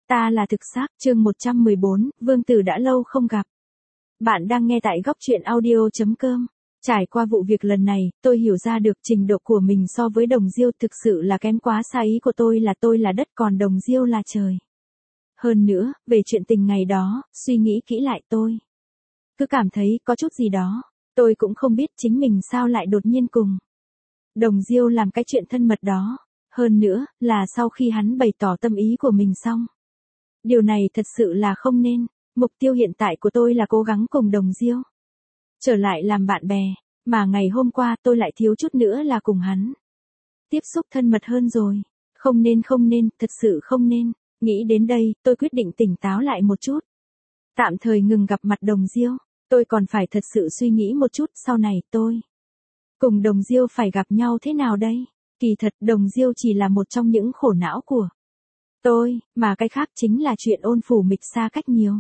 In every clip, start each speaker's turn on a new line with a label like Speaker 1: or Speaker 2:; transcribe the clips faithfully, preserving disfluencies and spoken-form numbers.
Speaker 1: Ta là thực xác, chương một trăm mười bốn, Vương Tử đã lâu không gặp. Bạn đang nghe tại góc truyện audio.com. Trải qua vụ việc lần này, tôi hiểu ra được trình độ của mình so với Đồng Diêu thực sự là kém quá xa. Ý của tôi là tôi là đất còn Đồng Diêu là trời. Hơn nữa, về chuyện tình ngày đó, suy nghĩ kỹ lại tôi cứ cảm thấy có chút gì đó. Tôi cũng không biết chính mình sao lại đột nhiên cùng Đồng Diêu làm cái chuyện thân mật đó. Hơn nữa, là sau khi hắn bày tỏ tâm ý của mình xong. Điều này thật sự là không nên. Mục tiêu hiện tại của tôi là cố gắng cùng Đồng Diêu trở lại làm bạn bè, mà ngày hôm qua tôi lại thiếu chút nữa là cùng hắn tiếp xúc thân mật hơn rồi. Không nên không nên, thật sự không nên. Nghĩ đến đây, tôi quyết định tỉnh táo lại một chút. Tạm thời ngừng gặp mặt Đồng Diêu, tôi còn phải thật sự suy nghĩ một chút sau này tôi cùng Đồng Diêu phải gặp nhau thế nào đây. Kỳ thật Đồng Diêu chỉ là một trong những khổ não của tôi, mà cái khác chính là chuyện Ôn Phủ Mịch xa cách nhiều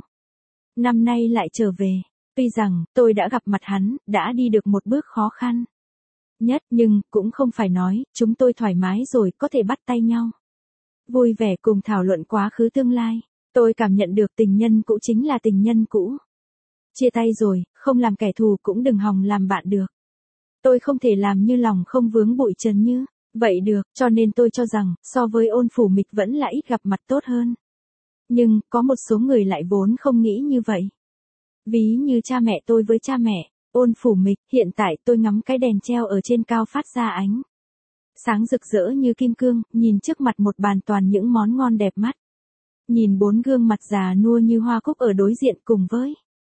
Speaker 1: năm nay lại trở về. Tuy rằng tôi đã gặp mặt hắn, đã đi được một bước khó khăn nhất, nhưng cũng không phải nói chúng tôi thoải mái rồi có thể bắt tay nhau vui vẻ cùng thảo luận quá khứ tương lai. Tôi cảm nhận được tình nhân cũ chính là tình nhân cũ. Chia tay rồi, không làm kẻ thù cũng đừng hòng làm bạn được. Tôi không thể làm như lòng không vướng bụi trần như vậy được, cho nên tôi cho rằng, so với Ôn Phủ Mịch vẫn là ít gặp mặt tốt hơn. Nhưng, có một số người lại vốn không nghĩ như vậy. Ví như cha mẹ tôi với cha mẹ Ôn Phủ Mịch, hiện tại tôi ngắm cái đèn treo ở trên cao phát ra ánh sáng rực rỡ như kim cương, nhìn trước mặt một bàn toàn những món ngon đẹp mắt. Nhìn bốn gương mặt già nua như hoa cúc ở đối diện cùng với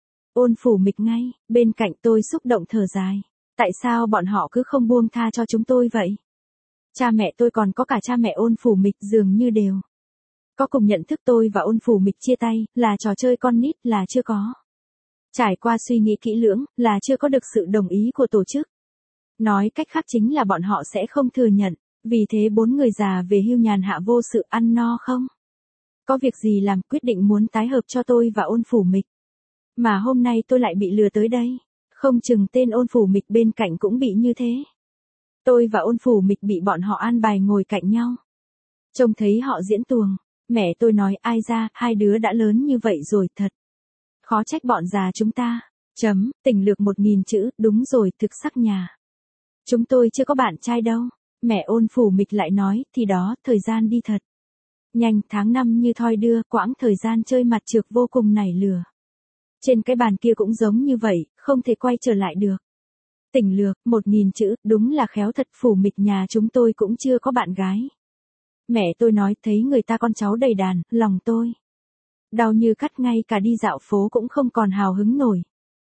Speaker 1: Ôn Phủ Mịch ngay bên cạnh, tôi xúc động thở dài. Tại sao bọn họ cứ không buông tha cho chúng tôi vậy? Cha mẹ tôi còn có cả cha mẹ Ôn Phủ Mịch dường như đều có cùng nhận thức tôi và Ôn Phủ Mịch chia tay là trò chơi con nít, là chưa có trải qua suy nghĩ kỹ lưỡng, là chưa có được sự đồng ý của tổ chức. Nói cách khác chính là bọn họ sẽ không thừa nhận. Vì thế bốn người già về hưu nhàn hạ vô sự ăn no không có việc gì làm, quyết định muốn tái hợp cho tôi và Ôn Phủ Mịch. Mà hôm nay tôi lại bị lừa tới đây. Không chừng tên Ôn Phủ Mịch bên cạnh cũng bị như thế. Tôi và Ôn Phủ Mịch bị bọn họ an bài ngồi cạnh nhau. Trông thấy họ diễn tuồng. Mẹ tôi nói, ai ra, hai đứa đã lớn như vậy rồi, thật khó trách bọn già chúng ta. Chấm, tỉnh lược một nghìn chữ, đúng rồi, thực sắc nhà chúng tôi chưa có bạn trai đâu. Mẹ Ôn Phủ Mịch lại nói, thì đó, thời gian đi thật nhanh, tháng năm như thoi đưa, quãng thời gian chơi mặt trược vô cùng nảy lửa. Trên cái bàn kia cũng giống như vậy, không thể quay trở lại được. Tỉnh lược, một nghìn chữ, đúng là khéo thật. Phủ Mịch nhà chúng tôi cũng chưa có bạn gái. Mẹ tôi nói, thấy người ta con cháu đầy đàn, lòng tôi đau như cắt, ngay cả đi dạo phố cũng không còn hào hứng nổi.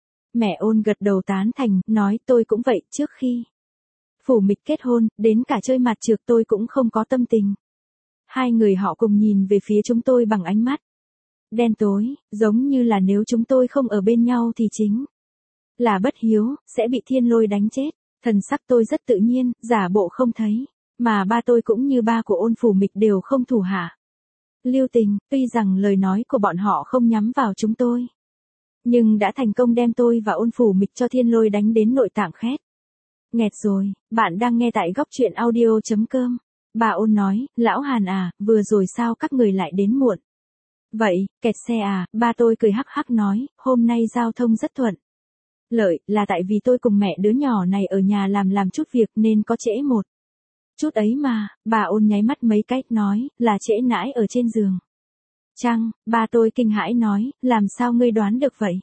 Speaker 1: Mẹ Ôn gật đầu tán thành, nói tôi cũng vậy, trước khi Phủ Mịch kết hôn, đến cả chơi mặt trược tôi cũng không có tâm tình. Hai người họ cùng nhìn về phía chúng tôi bằng ánh mắt đen tối, giống như là nếu chúng tôi không ở bên nhau thì chính là bất hiếu, sẽ bị thiên lôi đánh chết. Thần sắc tôi rất tự nhiên, giả bộ không thấy. Mà ba tôi cũng như ba của Ôn Phủ Mịch đều không thủ hạ lưu tình. Tuy rằng lời nói của bọn họ không nhắm vào chúng tôi, nhưng đã thành công đem tôi và Ôn Phủ Mịch cho thiên lôi đánh đến nội tạng khét nghẹt rồi. Bạn đang nghe tại góc truyện audio.com. Bà Ôn nói, lão Hàn à, vừa rồi sao các người lại đến muộn vậy, kẹt xe à? Ba tôi cười hắc hắc nói, hôm nay giao thông rất thuận lợi, là tại vì tôi cùng mẹ đứa nhỏ này ở nhà làm làm chút việc nên có trễ một chút ấy mà. Bà Ôn nháy mắt mấy cái, nói, là trễ nãi ở trên giường chăng? Ba tôi kinh hãi nói, làm sao ngươi đoán được vậy?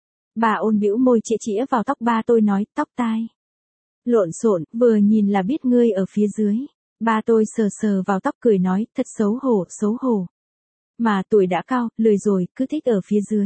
Speaker 1: Bà Ôn bĩu môi chĩa chĩa vào tóc ba tôi, nói, tóc tai lộn xộn, vừa nhìn là biết ngươi ở phía dưới. Ba tôi sờ sờ vào tóc cười nói, thật xấu hổ, xấu hổ. Mà tuổi đã cao, lười rồi, cứ thích ở phía dưới.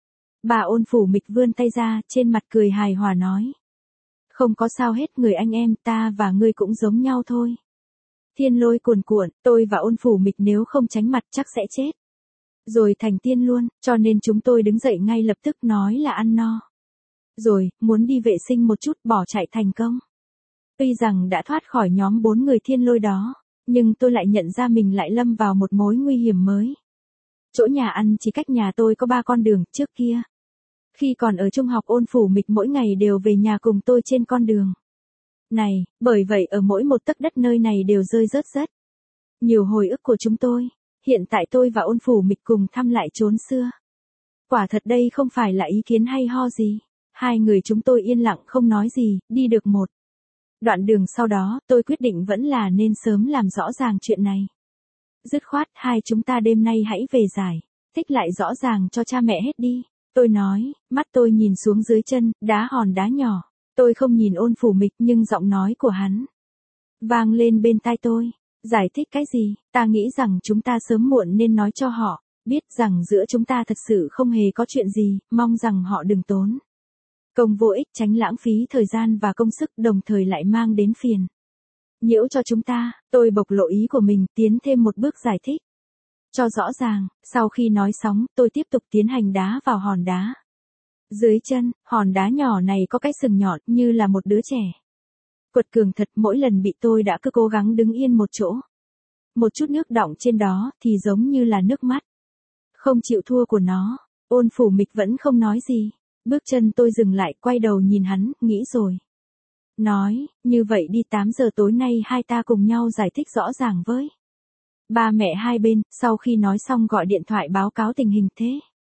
Speaker 1: Bà Ôn Phủ Mịch vươn tay ra, trên mặt cười hài hòa nói, không có sao hết, người anh em ta và ngươi cũng giống nhau thôi. Thiên lôi cuồn cuộn, tôi và Ôn Phủ Mịch nếu không tránh mặt chắc sẽ chết rồi thành tiên luôn, cho nên chúng tôi đứng dậy ngay lập tức, nói là ăn no rồi, muốn đi vệ sinh một chút, bỏ chạy thành công. Tuy rằng đã thoát khỏi nhóm bốn người thiên lôi đó, nhưng tôi lại nhận ra mình lại lâm vào một mối nguy hiểm mới. Chỗ nhà ăn chỉ cách nhà tôi có ba con đường. Trước kia, khi còn ở trung học, Ôn Phủ Mịch mỗi ngày đều về nhà cùng tôi trên con đường này, bởi vậy ở mỗi một tấc đất nơi này đều rơi rớt rất nhiều hồi ức của chúng tôi. Hiện tại tôi và Ôn Phủ Mịch cùng thăm lại chốn xưa. Quả thật đây không phải là ý kiến hay ho gì. Hai người chúng tôi yên lặng không nói gì, đi được một đoạn đường sau đó, tôi quyết định vẫn là nên sớm làm rõ ràng chuyện này. Dứt khoát, hai chúng ta đêm nay hãy về giải, thích lại rõ ràng cho cha mẹ hết đi. Tôi nói, mắt tôi nhìn xuống dưới chân, đá hòn đá nhỏ. Tôi không nhìn Ôn Phủ Mịch nhưng giọng nói của hắn vang lên bên tai tôi. Giải thích cái gì, ta nghĩ rằng chúng ta sớm muộn nên nói cho họ, biết rằng giữa chúng ta thật sự không hề có chuyện gì, mong rằng họ đừng tốn công vô ích, tránh lãng phí thời gian và công sức, đồng thời lại mang đến phiền nhiễu cho chúng ta. Tôi bộc lộ ý của mình, tiến thêm một bước giải thích cho rõ ràng. Sau khi nói xong, tôi tiếp tục tiến hành đá vào hòn đá dưới chân. Hòn đá nhỏ này có cái sừng nhọn như là một đứa trẻ. Quật cường thật, mỗi lần bị tôi đã cứ cố gắng đứng yên một chỗ. Một chút nước đọng trên đó thì giống như là nước mắt không chịu thua của nó. Ôn Phủ Mịch vẫn không nói gì. Bước chân tôi dừng lại, quay đầu nhìn hắn, nghĩ rồi nói, như vậy đi, tám giờ tối nay hai ta cùng nhau giải thích rõ ràng với ba mẹ hai bên. Sau khi nói xong gọi điện thoại báo cáo tình hình thế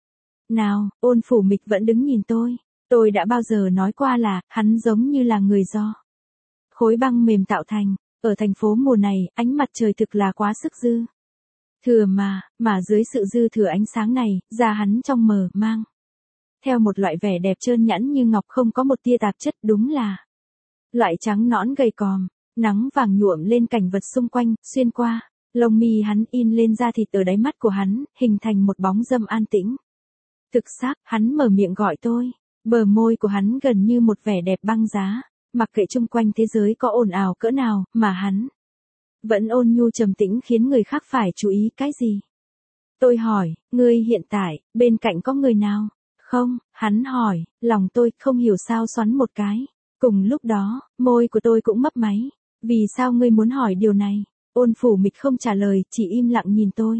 Speaker 1: nào. Ôn Phủ Mịch vẫn đứng nhìn tôi. Tôi đã bao giờ nói qua là, hắn giống như là người do khối băng mềm tạo thành. Ở thành phố mùa này, ánh mặt trời thực là quá sức dư thừa mà, mà dưới sự dư thừa ánh sáng này, da hắn trong mờ mang theo một loại vẻ đẹp trơn nhẵn như ngọc, không có một tia tạp chất, đúng là loại trắng nõn gầy còm. Nắng vàng nhuộm lên cảnh vật xung quanh, xuyên qua lông mi hắn in lên da thịt ở đáy mắt của hắn, hình thành một bóng râm an tĩnh. Thực xác, hắn mở miệng gọi tôi. Bờ môi của hắn gần như một vẻ đẹp băng giá. Mặc kệ chung quanh thế giới có ồn ào cỡ nào, mà hắn vẫn ôn nhu trầm tĩnh, khiến người khác phải chú ý. Cái gì? Tôi hỏi, ngươi hiện tại, bên cạnh có người nào? Không, hắn hỏi. Lòng tôi không hiểu sao xoắn một cái. Cùng lúc đó, môi của tôi cũng mấp máy. Vì sao ngươi muốn hỏi điều này? Ôn Phủ Mịch không trả lời, chỉ im lặng nhìn tôi.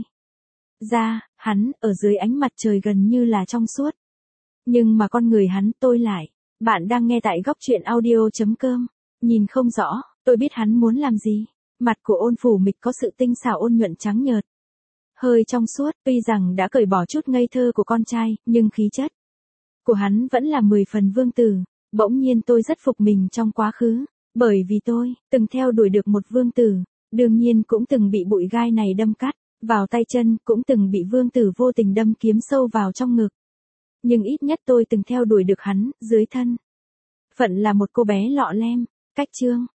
Speaker 1: Ra, hắn, ở dưới ánh mặt trời gần như là trong suốt. Nhưng mà con người hắn, tôi lại. Bạn đang nghe tại góc truyện audio.com. Nhìn không rõ, tôi biết hắn muốn làm gì. Mặt của Ôn Phủ Mịch có sự tinh xảo ôn nhuận trắng nhợt, hơi trong suốt. Tuy rằng đã cởi bỏ chút ngây thơ của con trai, nhưng khí chất của hắn vẫn là mười phần vương tử. Bỗng nhiên tôi rất phục mình trong quá khứ. Bởi vì tôi, từng theo đuổi được một vương tử. Đương nhiên cũng từng bị bụi gai này đâm cắt vào tay chân, cũng từng bị vương tử vô tình đâm kiếm sâu vào trong ngực. Nhưng ít nhất tôi từng theo đuổi được hắn, dưới thân phận là một cô bé lọ lem. Cách chương